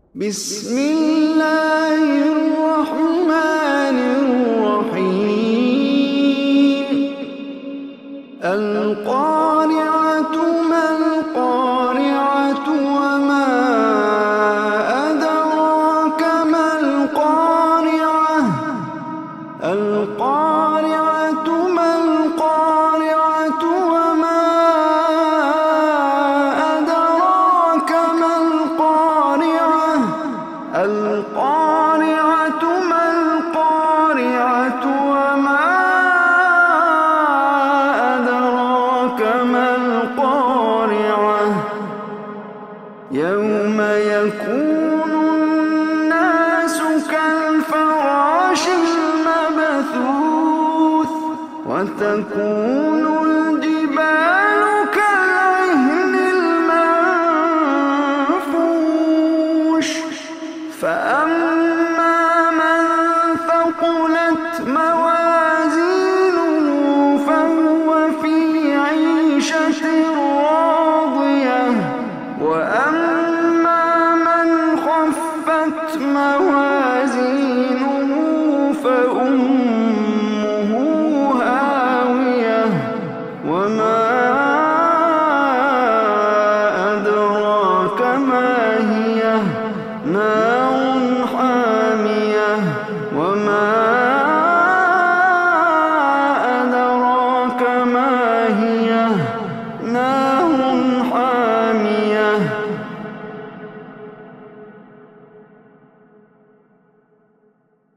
بسم الله الرحمن الرحيم القارعة ما القارعة وما أدراك ما القارعة القارعة ما القارعة وما أدراك ما القارعة القارعة ما القارعة وما أدراك ما القارعة يوم يكون الناس كالفراش المبثوث وتكون الجبال كالعهن المنفوش فأما